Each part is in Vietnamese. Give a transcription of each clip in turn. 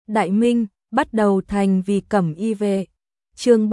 Đại Minh, bắt đầu thành vì cẩm y vệ. Chương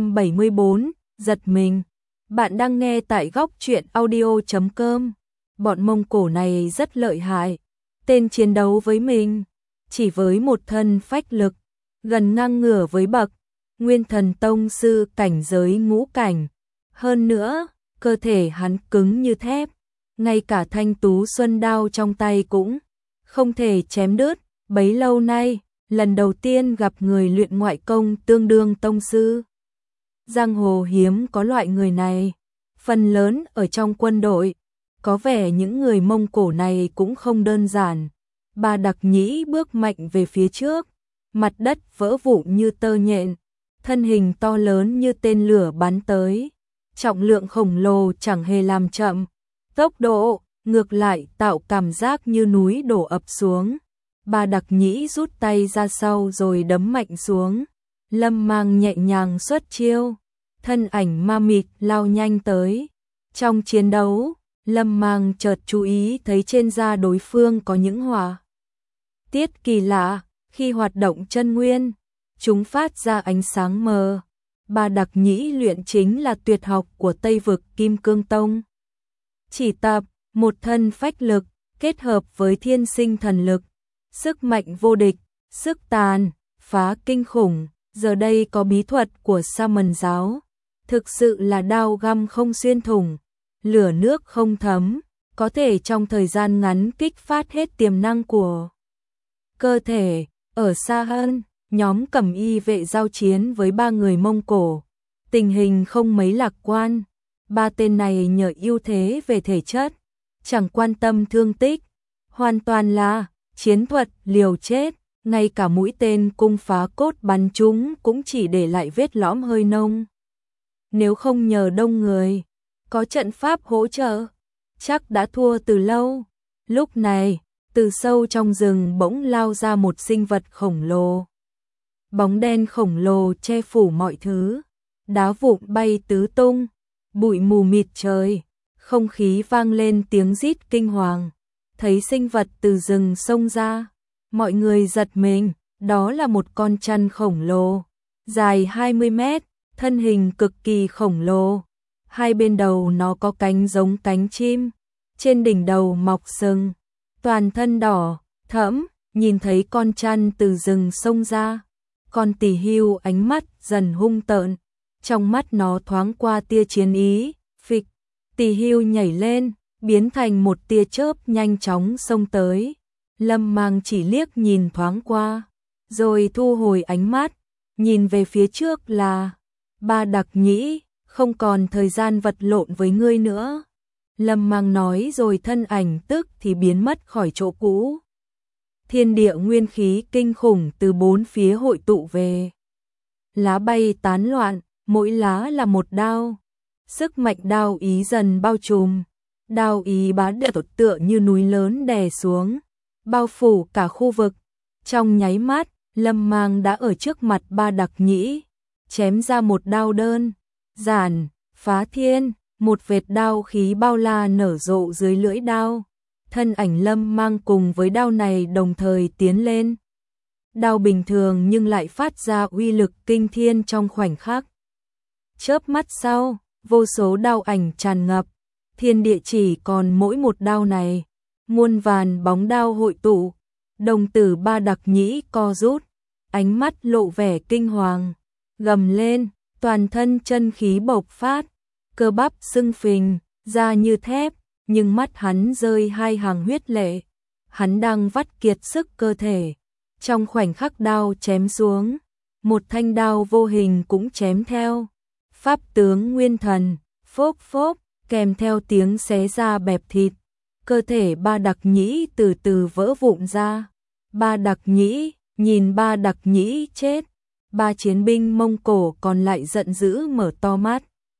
374, giật mình. Bạn đang nghe tại góc truyện audio.com. Bọn Mông Cổ này rất lợi hại. Tên chiến đấu với mình, chỉ với một thân phách lực, gần ngang ngửa với bậc Nguyên Thần Tông sư cảnh giới ngũ cảnh. Hơn nữa, cơ thể hắn cứng như thép, ngay cả thanh tú xuân đao trong tay cũng không thể chém đứt. Bấy lâu nay, lần đầu tiên gặp người luyện ngoại công tương đương tông sư. Giang hồ hiếm có loại người này, phần lớn ở trong quân đội. Có vẻ những người Mông Cổ này cũng không đơn giản. Ba Đặc Nhĩ bước mạnh về phía trước, mặt đất vỡ vụn như tơ nhện, thân hình to lớn như tên lửa bắn tới, trọng lượng khổng lồ chẳng hề làm chậm, tốc độ ngược lại tạo cảm giác như núi đổ ập xuống. Ba Đặc Nhĩ rút tay ra sau rồi đấm mạnh xuống. Lâm Mang nhẹ nhàng xuất chiêu, thân ảnh ma mịt lao nhanh tới. Trong chiến đấu, Lâm Mang chợt chú ý thấy trên da đối phương có những hỏa tiết kỳ lạ, khi hoạt động chân nguyên, chúng phát ra ánh sáng mờ. Ba Đặc Nhĩ luyện chính là tuyệt học của Tây vực Kim Cương Tông. Chỉ tập, một thân phách lực, kết hợp với thiên sinh thần lực, sức mạnh vô địch, sức tàn phá kinh khủng. Giờ đây có bí thuật của Sa Mần giáo, thực sự là đao găm không xuyên thủng, lửa nước không thấm, có thể trong thời gian ngắn kích phát hết tiềm năng của cơ thể. Ở xa hơn, nhóm cẩm y vệ giao chiến với ba người Mông Cổ, tình hình không mấy lạc quan. Ba tên này nhờ ưu thế về thể chất, chẳng quan tâm thương tích, hoàn toàn là chiến thuật liều chết. Ngay cả mũi tên cung phá cốt bắn chúng cũng chỉ để lại vết lõm hơi nông. Nếu không nhờ đông người, có trận pháp hỗ trợ, chắc đã thua từ lâu. Lúc này, từ sâu trong rừng bỗng lao ra một sinh vật khổng lồ. Bóng đen khổng lồ che phủ mọi thứ, đá vụn bay tứ tung, bụi mù mịt trời, không khí vang lên tiếng rít kinh hoàng. Thấy sinh vật từ rừng xông ra, mọi người giật mình. Đó là một con chăn khổng lồ, dài 20 mét, thân hình cực kỳ khổng lồ. Hai bên đầu nó có cánh giống cánh chim, trên đỉnh đầu mọc sừng, toàn thân đỏ thẫm. Nhìn thấy con chăn từ rừng xông ra, con tỳ hưu ánh mắt dần hung tợn, trong mắt nó thoáng qua tia chiến ý. Phịch, tỳ hưu nhảy lên, biến thành một tia chớp nhanh chóng xông tới. Lâm Mang chỉ liếc nhìn thoáng qua, rồi thu hồi ánh mắt, nhìn về phía trước là Ba Đặc Nhĩ. Không còn thời gian vật lộn với ngươi nữa, Lâm Mang nói rồi thân ảnh tức thì biến mất khỏi chỗ cũ. Thiên địa nguyên khí kinh khủng từ bốn phía hội tụ về, lá bay tán loạn, mỗi lá là một đao. Sức mạnh đao ý dần bao trùm, đao ý bá đạo tựa như núi lớn đè xuống, bao phủ cả khu vực. Trong nháy mắt, Lâm Mang đã ở trước mặt Ba Đặc Nhĩ, chém ra một đao đơn giản phá thiên. Một vệt đao khí bao la nở rộ dưới lưỡi đao. Thân ảnh Lâm Mang cùng với đao này đồng thời tiến lên. Đao bình thường nhưng lại phát ra uy lực kinh thiên trong khoảnh khắc. Chớp mắt sau, vô số đao ảnh tràn ngập, thiên địa chỉ còn mỗi một đao này. Muôn vàn bóng đao hội tụ, đồng tử Ba Đặc Nhĩ co rút, ánh mắt lộ vẻ kinh hoàng, gầm lên, toàn thân chân khí bộc phát, cơ bắp sưng phình, da như thép, nhưng mắt hắn rơi hai hàng huyết lệ. Hắn đang vắt kiệt sức cơ thể. Trong khoảnh khắc đao chém xuống, một thanh đao vô hình cũng chém theo. Pháp tướng Nguyên Thần, phốp phốp, kèm theo tiếng xé da bẹp thịt. Cơ thể Ba Đặc Nhĩ từ từ vỡ vụn ra. Ba Đặc Nhĩ, nhìn Ba Đặc Nhĩ chết, ba chiến binh Mông Cổ còn lại giận dữ mở to mắt.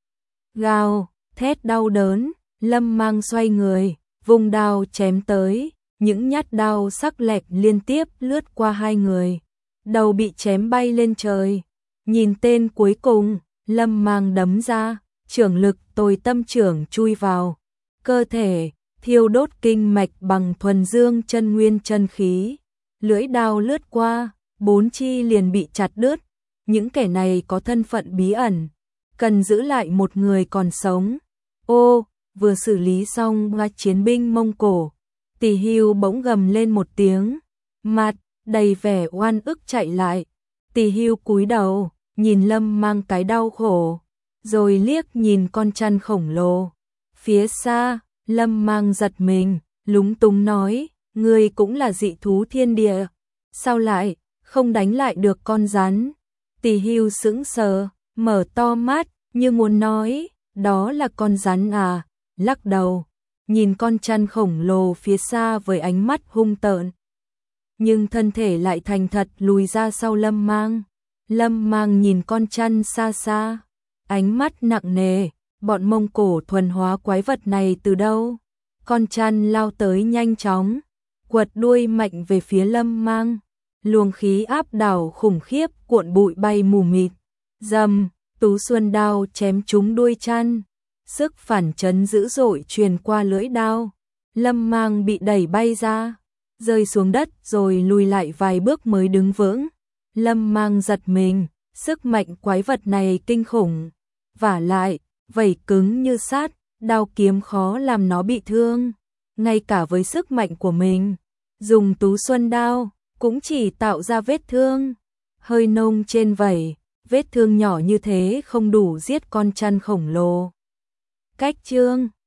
Gào, thét đau đớn. Lâm Mang xoay người, vùng đao chém tới, những nhát đao sắc lẹm liên tiếp lướt qua hai người, đầu bị chém bay lên trời. Nhìn tên cuối cùng, Lâm Mang đấm ra, trưởng lực Tồi Tâm Trưởng chui vào cơ thể, thiêu đốt kinh mạch bằng thuần dương chân nguyên chân khí. Lưỡi đao lướt qua, 4 chi liền bị chặt đứt. Những kẻ này có thân phận bí ẩn, cần giữ lại một người còn sống. Ô, vừa xử lý xong là chiến binh Mông Cổ, Tỷ Hưu bỗng gầm lên một tiếng, mặt đầy vẻ oan ức chạy lại. Tỷ Hưu cúi đầu, nhìn Lâm Mang cái đau khổ, rồi liếc nhìn con chăn khổng lồ. Phía xa, Lâm Mang giật mình, lúng túng nói, ngươi cũng là dị thú thiên địa, sao lại không đánh lại được con rắn? Tỷ Hưu sững sờ, mở to mắt, như muốn nói, đó là con rắn à, lắc đầu, nhìn con chăn khổng lồ phía xa với ánh mắt hung tợn. Nhưng thân thể lại thành thật lùi ra sau Lâm Mang. Lâm Mang nhìn con chăn xa xa, ánh mắt nặng nề, bọn Mông Cổ thuần hóa quái vật này từ đâu? Con chăn lao tới nhanh chóng, quật đuôi mạnh về phía Lâm Mang. Luồng khí áp đảo khủng khiếp cuộn bụi bay mù mịt. Rầm, Tú Xuân đao chém trúng đuôi chăn. Sức phản chấn dữ dội truyền qua lưỡi đao. Lâm Mang bị đẩy bay ra, rơi xuống đất rồi lùi lại vài bước mới đứng vững. Lâm Mang giật mình, sức mạnh quái vật này kinh khủng. Vả lại, vảy cứng như sắt, đao kiếm khó làm nó bị thương. Ngay cả với sức mạnh của mình, dùng Tú Xuân đao cũng chỉ tạo ra vết thương hơi nông trên vảy, vết thương nhỏ như thế không đủ giết con chăn khổng lồ. Cách chương